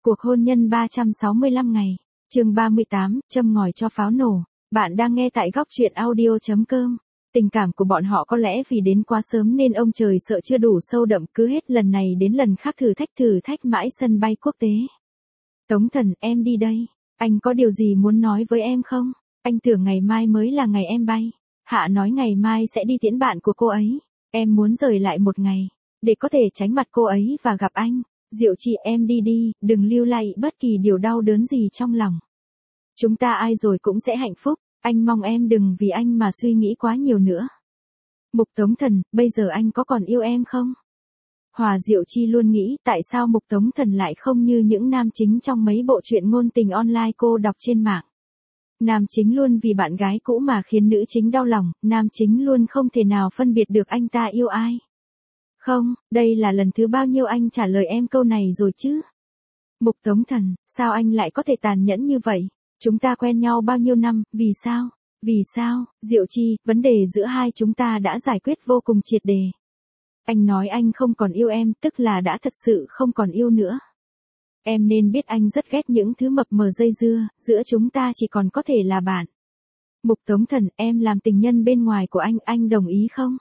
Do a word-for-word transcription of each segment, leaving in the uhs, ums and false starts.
Cuộc hôn nhân ba trăm sáu mươi lăm ngày, chương ba mươi tám, châm ngòi cho pháo nổ. Bạn đang nghe tại góc truyện audio chấm com. Tình cảm của bọn họ có lẽ vì đến quá sớm nên ông trời sợ chưa đủ sâu đậm, cứ hết lần này đến lần khác thử thách thử thách mãi sân bay quốc tế. Tống Thần, em đi đây. Anh có điều gì muốn nói với em không? Anh tưởng ngày mai mới là ngày em bay. Hạ nói ngày mai sẽ đi tiễn bạn của cô ấy. Em muốn rời lại một ngày, để có thể tránh mặt cô ấy và gặp anh. Diệu Chi, em đi đi, đừng lưu lại bất kỳ điều đau đớn gì trong lòng. Chúng ta ai rồi cũng sẽ hạnh phúc, anh mong em đừng vì anh mà suy nghĩ quá nhiều nữa. Mục Tống Thần, bây giờ anh có còn yêu em không? Hòa Diệu Chi luôn nghĩ tại sao Mục Tống Thần lại không như những nam chính trong mấy bộ truyện ngôn tình online cô đọc trên mạng. Nam chính luôn vì bạn gái cũ mà khiến nữ chính đau lòng, nam chính luôn không thể nào phân biệt được anh ta yêu ai. Không, đây là lần thứ bao nhiêu anh trả lời em câu này rồi chứ? Mục Tống Thần, sao anh lại có thể tàn nhẫn như vậy? Chúng ta quen nhau bao nhiêu năm, vì sao? Vì sao? Diệu Chi, vấn đề giữa hai chúng ta đã giải quyết vô cùng triệt đề. Anh nói anh không còn yêu em, tức là đã thật sự không còn yêu nữa. Em nên biết anh rất ghét những thứ mập mờ dây dưa, giữa chúng ta chỉ còn có thể là bạn. Mục Tống Thần, em làm tình nhân bên ngoài của anh, anh đồng ý không?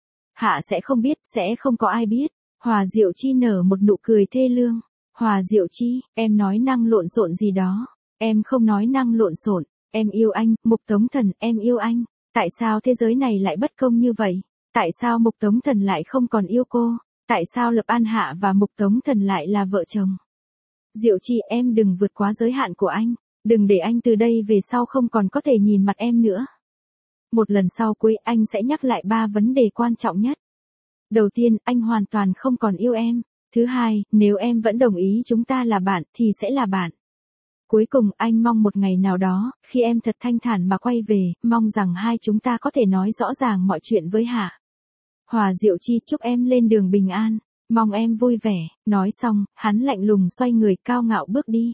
Hạ sẽ không biết, sẽ không có ai biết. Hòa Diệu Chi nở một nụ cười thê lương. Hòa Diệu Chi, em nói năng lộn xộn gì đó. Em không nói năng lộn xộn, em yêu anh, Mục Tống Thần, em yêu anh. Tại sao thế giới này lại bất công như vậy? Tại sao Mục Tống Thần lại không còn yêu cô? Tại sao Lập An Hạ và Mục Tống Thần lại là vợ chồng? Diệu Chi, em đừng vượt quá giới hạn của anh. Đừng để anh từ đây về sau không còn có thể nhìn mặt em nữa. Một lần sau cuối anh sẽ nhắc lại ba vấn đề quan trọng nhất. Đầu tiên, anh hoàn toàn không còn yêu em. Thứ hai, nếu em vẫn đồng ý chúng ta là bạn thì sẽ là bạn. Cuối cùng, anh mong một ngày nào đó, khi em thật thanh thản mà quay về, mong rằng hai chúng ta có thể nói rõ ràng mọi chuyện với Hạ. Hòa Diệu Chi, chúc em lên đường bình an, mong em vui vẻ. Nói xong, hắn lạnh lùng xoay người cao ngạo bước đi.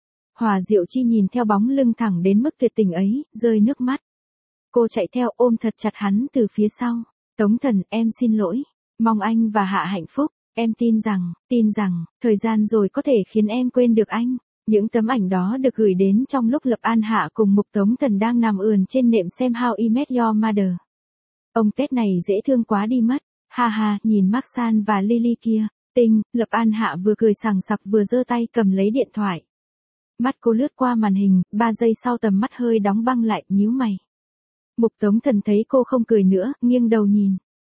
Hòa Diệu Chi nhìn theo bóng lưng thẳng đến mức tuyệt tình ấy, rơi nước mắt. Cô chạy theo ôm thật chặt hắn từ phía sau. Tống Thần, em xin lỗi. Mong anh và Hạ hạnh phúc. Em tin rằng, tin rằng, thời gian rồi có thể khiến em quên được anh. Những tấm ảnh đó được gửi đến trong lúc Lập An Hạ cùng Mục Tống Thần đang nằm ườn trên nệm xem How I Met Your Mother. Ông Tết này dễ thương quá đi mất. Ha ha, nhìn Mark San và Lily kia. Tinh, Lập An Hạ vừa cười sằng sặc vừa giơ tay cầm lấy điện thoại. Mắt cô lướt qua màn hình, ba giây sau tầm mắt hơi đóng băng lại, nhíu mày. Mục Tống Thần thấy cô không cười nữa, nghiêng đầu nhìn.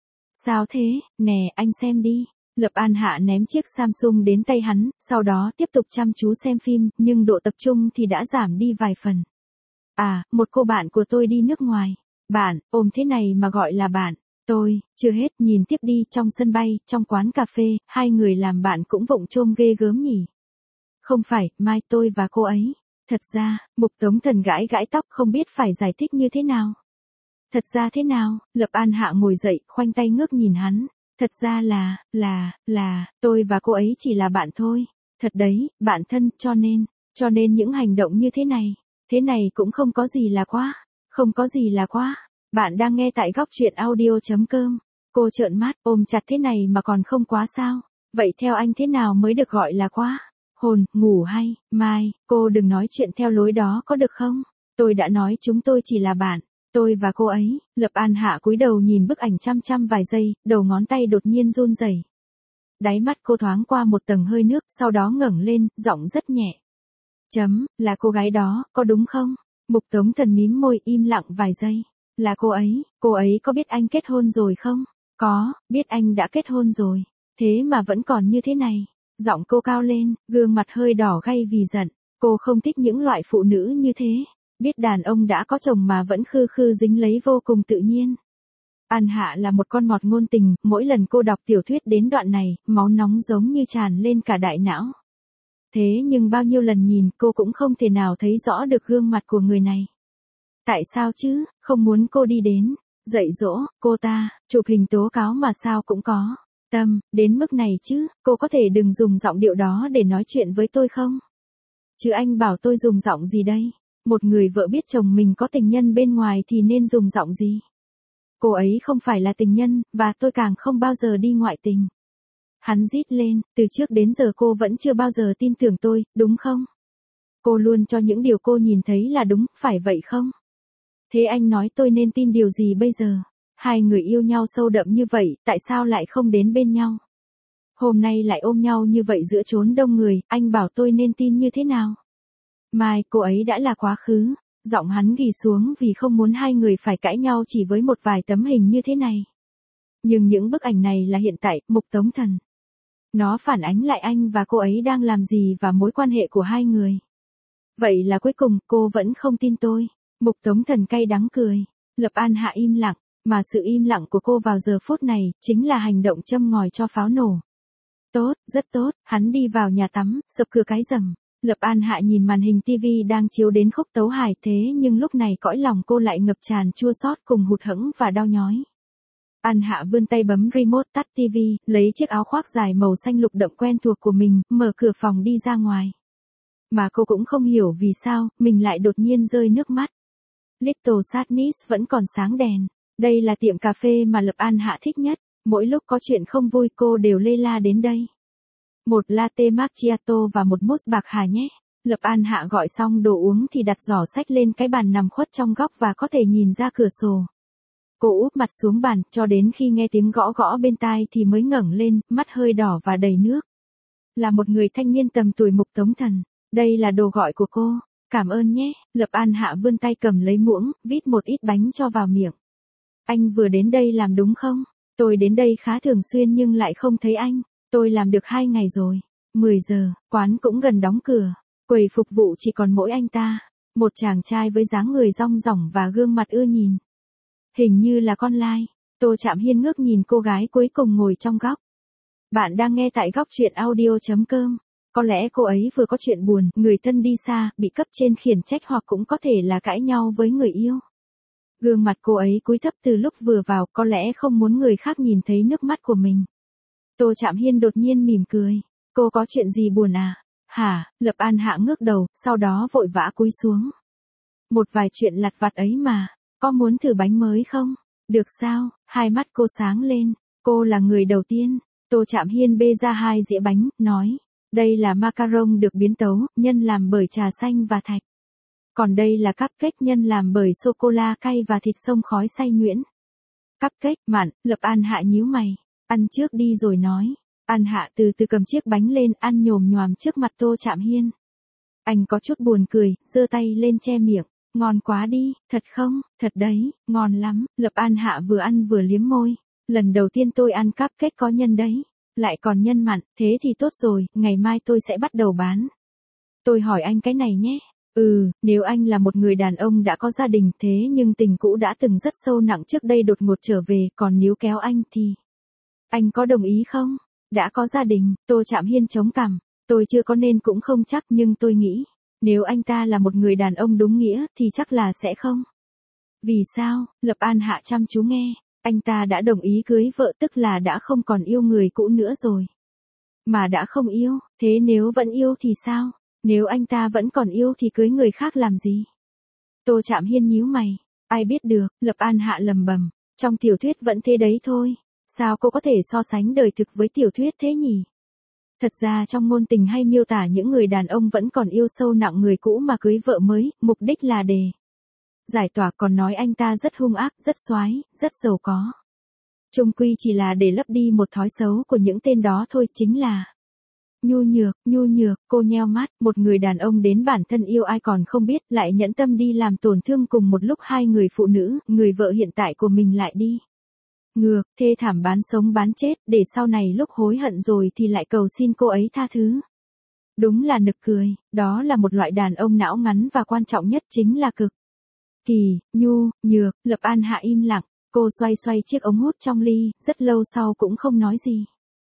Sao thế, nè, anh xem đi. Lập An Hạ ném chiếc Samsung đến tay hắn, sau đó tiếp tục chăm chú xem phim, nhưng độ tập trung thì đã giảm đi vài phần. À, một cô bạn của tôi đi nước ngoài. Bạn, ôm thế này mà gọi là bạn. Tôi, chưa hết, nhìn tiếp đi, trong sân bay, trong quán cà phê, hai người làm bạn cũng vụng chôm ghê gớm nhỉ. Không phải, mai tôi và cô ấy. Thật ra, Mục Tống Thần gãi gãi tóc không biết phải giải thích như thế nào. Thật ra thế nào? Lập An Hạ ngồi dậy, khoanh tay ngước nhìn hắn. Thật ra là, là, là, tôi và cô ấy chỉ là bạn thôi. Thật đấy, bạn thân, cho nên, cho nên những hành động như thế này, thế này cũng không có gì là quá, không có gì là quá. Bạn đang nghe tại góc truyện audio chấm com. Cô trợn mắt, ôm chặt thế này mà còn không quá sao? Vậy theo anh thế nào mới được gọi là quá? Hồn, ngủ hay, mai, cô đừng nói chuyện theo lối đó có được không? Tôi đã nói chúng tôi chỉ là bạn. Tôi và cô ấy. Lập An Hạ cúi đầu nhìn bức ảnh chăm chăm vài giây, đầu ngón tay đột nhiên run rẩy. Đáy mắt cô thoáng qua một tầng hơi nước, sau đó ngẩng lên, giọng rất nhẹ. Chấm, là cô gái đó, có đúng không? Mục Tống Thần mím môi im lặng vài giây. Là cô ấy, cô ấy có biết anh kết hôn rồi không? Có, biết anh đã kết hôn rồi. Thế mà vẫn còn như thế này. Giọng cô cao lên, gương mặt hơi đỏ gay vì giận. Cô không thích những loại phụ nữ như thế. Biết đàn ông đã có chồng mà vẫn khư khư dính lấy vô cùng tự nhiên. An Hạ là một con mọt ngôn tình, mỗi lần cô đọc tiểu thuyết đến đoạn này, máu nóng giống như tràn lên cả đại não. Thế nhưng bao nhiêu lần nhìn cô cũng không thể nào thấy rõ được gương mặt của người này. Tại sao chứ, không muốn cô đi đến, dạy dỗ, cô ta, chụp hình tố cáo mà sao cũng có. Tâm, đến mức này chứ, cô có thể đừng dùng giọng điệu đó để nói chuyện với tôi không? Chứ anh bảo tôi dùng giọng gì đây? Một người vợ biết chồng mình có tình nhân bên ngoài thì nên dùng giọng gì? Cô ấy không phải là tình nhân, và tôi càng không bao giờ đi ngoại tình. Hắn rít lên, từ trước đến giờ cô vẫn chưa bao giờ tin tưởng tôi, đúng không? Cô luôn cho những điều cô nhìn thấy là đúng, phải vậy không? Thế anh nói tôi nên tin điều gì bây giờ? Hai người yêu nhau sâu đậm như vậy, tại sao lại không đến bên nhau? Hôm nay lại ôm nhau như vậy giữa chốn đông người, anh bảo tôi nên tin như thế nào? Mai, cô ấy đã là quá khứ. Giọng hắn ghi xuống vì không muốn hai người phải cãi nhau chỉ với một vài tấm hình như thế này. Nhưng những bức ảnh này là hiện tại, Mục Tống Thần. Nó phản ánh lại anh và cô ấy đang làm gì và mối quan hệ của hai người. Vậy là cuối cùng, cô vẫn không tin tôi. Mục Tống Thần cay đắng cười. Lập An Hạ im lặng, mà sự im lặng của cô vào giờ phút này, chính là hành động châm ngòi cho pháo nổ. Tốt, rất tốt, hắn đi vào nhà tắm, sập cửa cái rầm. Lập An Hạ nhìn màn hình tivi đang chiếu đến khúc tấu hài thế nhưng lúc này cõi lòng cô lại ngập tràn chua xót cùng hụt hẫng và đau nhói. An Hạ vươn tay bấm remote tắt tivi, lấy chiếc áo khoác dài màu xanh lục đậm quen thuộc của mình, mở cửa phòng đi ra ngoài. Mà cô cũng không hiểu vì sao, mình lại đột nhiên rơi nước mắt. Little Sadness vẫn còn sáng đèn. Đây là tiệm cà phê mà Lập An Hạ thích nhất. Mỗi lúc có chuyện không vui cô đều lê la đến đây. Một latte macchiato và một mousse bạc hà nhé. Lập An Hạ gọi xong đồ uống thì đặt giỏ sách lên cái bàn nằm khuất trong góc và có thể nhìn ra cửa sổ. Cô úp mặt xuống bàn, cho đến khi nghe tiếng gõ gõ bên tai thì mới ngẩng lên, mắt hơi đỏ và đầy nước. Là một người thanh niên tầm tuổi Mục Tống Thần. Đây là đồ gọi của cô. Cảm ơn nhé. Lập An Hạ vươn tay cầm lấy muỗng, vít một ít bánh cho vào miệng. Anh vừa đến đây làm đúng không? Tôi đến đây khá thường xuyên nhưng lại không thấy anh. Tôi làm được hai ngày rồi. mười giờ, quán cũng gần đóng cửa. Quầy phục vụ chỉ còn mỗi anh ta. Một chàng trai với dáng người rong ròng và gương mặt ưa nhìn. Hình như là con lai. Tô Trạm Hiên ngước nhìn cô gái cuối cùng ngồi trong góc. Bạn đang nghe tại góc truyện audio chấm com. Có lẽ cô ấy vừa có chuyện buồn, người thân đi xa, bị cấp trên khiển trách hoặc cũng có thể là cãi nhau với người yêu. Gương mặt cô ấy cúi thấp từ lúc vừa vào, có lẽ không muốn người khác nhìn thấy nước mắt của mình. Tô Trạm Hiên đột nhiên mỉm cười. Cô có chuyện gì buồn à? Hả? Lập An Hạ ngước đầu, sau đó vội vã cúi xuống. Một vài chuyện lặt vặt ấy mà. Có muốn thử bánh mới không? Được sao? Hai mắt cô sáng lên. Cô là người đầu tiên. Tô Trạm Hiên bê ra hai dĩa bánh, nói. Đây là macaron được biến tấu, nhân làm bởi trà xanh và thạch. Còn đây là cupcake nhân làm bởi sô-cô-la cay và thịt xông khói xay nhuyễn. Cupcake mặn, Lập An Hạ nhíu mày. Ăn trước đi rồi nói. An Hạ từ từ cầm chiếc bánh lên, ăn nhồm nhoàm trước mặt Tô Trạm Hiên. Anh có chút buồn cười, giơ tay lên che miệng. Ngon quá đi, thật không? Thật đấy, ngon lắm. Lập An Hạ vừa ăn vừa liếm môi. Lần đầu tiên tôi ăn cupcake có nhân đấy. Lại còn nhân mặn, thế thì tốt rồi, ngày mai tôi sẽ bắt đầu bán. Tôi hỏi anh cái này nhé. Ừ, nếu anh là một người đàn ông đã có gia đình thế nhưng tình cũ đã từng rất sâu nặng trước đây đột ngột trở về, còn níu kéo anh thì... Anh có đồng ý không? Đã có gia đình, Tô Trạm Hiên chống cằm. Tôi chưa có nên cũng không chắc nhưng tôi nghĩ, nếu anh ta là một người đàn ông đúng nghĩa thì chắc là sẽ không. Vì sao? Lập An Hạ chăm chú nghe. Anh ta đã đồng ý cưới vợ tức là đã không còn yêu người cũ nữa rồi. Mà đã không yêu, thế nếu vẫn yêu thì sao? Nếu anh ta vẫn còn yêu thì cưới người khác làm gì? Tô Trạm Hiên nhíu mày. Ai biết được, Lập An Hạ lầm bầm. Trong tiểu thuyết vẫn thế đấy thôi. Sao cô có thể so sánh đời thực với tiểu thuyết thế nhỉ? Thật ra trong ngôn tình hay miêu tả những người đàn ông vẫn còn yêu sâu nặng người cũ mà cưới vợ mới, mục đích là để giải tỏa, còn nói anh ta rất hung ác, rất xoái, rất giàu có. Chung quy chỉ là để lấp đi một thói xấu của những tên đó thôi, chính là nhu nhược, nhu nhược. Cô nheo mắt, một người đàn ông đến bản thân yêu ai còn không biết, lại nhẫn tâm đi làm tổn thương cùng một lúc hai người phụ nữ, người vợ hiện tại của mình lại đi ngược, thê thảm bán sống bán chết, để sau này lúc hối hận rồi thì lại cầu xin cô ấy tha thứ. Đúng là nực cười, đó là một loại đàn ông não ngắn và quan trọng nhất chính là cực kỳ nhu nhược. Lập An Hạ im lặng, cô xoay xoay chiếc ống hút trong ly, rất lâu sau cũng không nói gì.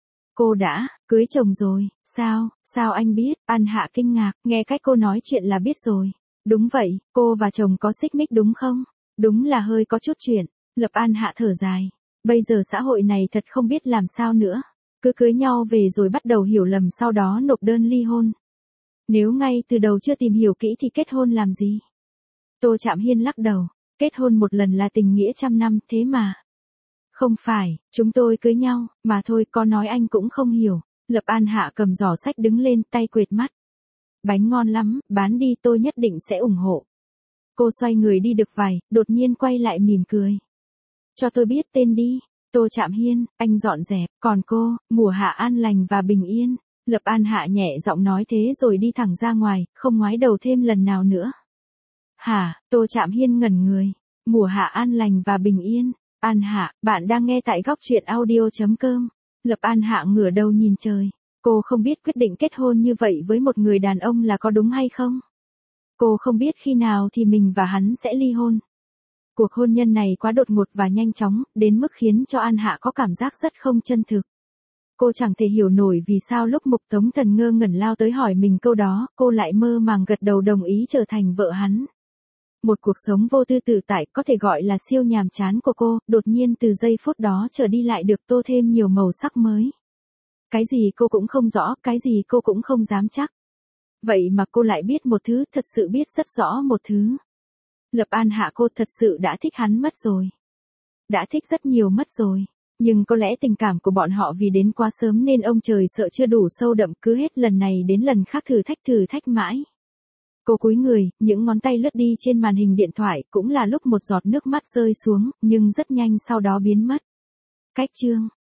Cô đã cưới chồng rồi, sao, sao anh biết? An Hạ kinh ngạc, nghe cách cô nói chuyện là biết rồi. Đúng vậy, cô và chồng có xích mích đúng không? Đúng là hơi có chút chuyện. Lập An Hạ thở dài. Bây giờ xã hội này thật không biết làm sao nữa. Cứ cưới nhau về rồi bắt đầu hiểu lầm sau đó nộp đơn ly hôn. Nếu ngay từ đầu chưa tìm hiểu kỹ thì kết hôn làm gì? Tô Trạm Hiên lắc đầu. Kết hôn một lần là tình nghĩa trăm năm, thế mà. Không phải, chúng tôi cưới nhau, mà thôi, có nói anh cũng không hiểu. Lập An Hạ cầm giỏ sách đứng lên, tay quệt mắt. Bánh ngon lắm, bán đi, tôi nhất định sẽ ủng hộ. Cô xoay người đi được vài, đột nhiên quay lại mỉm cười. Cho tôi biết tên đi. Tô Trạm Hiên, anh dọn dẹp, còn cô, mùa hạ an lành và bình yên. Lập An Hạ nhẹ giọng nói thế rồi đi thẳng ra ngoài, không ngoái đầu thêm lần nào nữa. Hả, Tô Trạm Hiên ngẩn người. Mùa hạ an lành và bình yên. An Hạ, bạn đang nghe tại góc truyện audio.com. Lập An Hạ ngửa đầu nhìn trời. Cô không biết quyết định kết hôn như vậy với một người đàn ông là có đúng hay không. Cô không biết khi nào thì mình và hắn sẽ ly hôn. Cuộc hôn nhân này quá đột ngột và nhanh chóng, đến mức khiến cho An Hạ có cảm giác rất không chân thực. Cô chẳng thể hiểu nổi vì sao lúc Mục Tống Thần ngơ ngẩn lao tới hỏi mình câu đó, cô lại mơ màng gật đầu đồng ý trở thành vợ hắn. Một cuộc sống vô tư tự tại có thể gọi là siêu nhàm chán của cô, đột nhiên từ giây phút đó trở đi lại được tô thêm nhiều màu sắc mới. Cái gì cô cũng không rõ, cái gì cô cũng không dám chắc. Vậy mà cô lại biết một thứ, thật sự biết rất rõ một thứ. Lập An Hạ, cô thật sự đã thích hắn mất rồi. Đã thích rất nhiều mất rồi. Nhưng có lẽ tình cảm của bọn họ vì đến quá sớm nên ông trời sợ chưa đủ sâu đậm, cứ hết lần này đến lần khác thử thách thử thách mãi. Cô cúi người, những ngón tay lướt đi trên màn hình điện thoại, cũng là lúc một giọt nước mắt rơi xuống, nhưng rất nhanh sau đó biến mất. Cách chương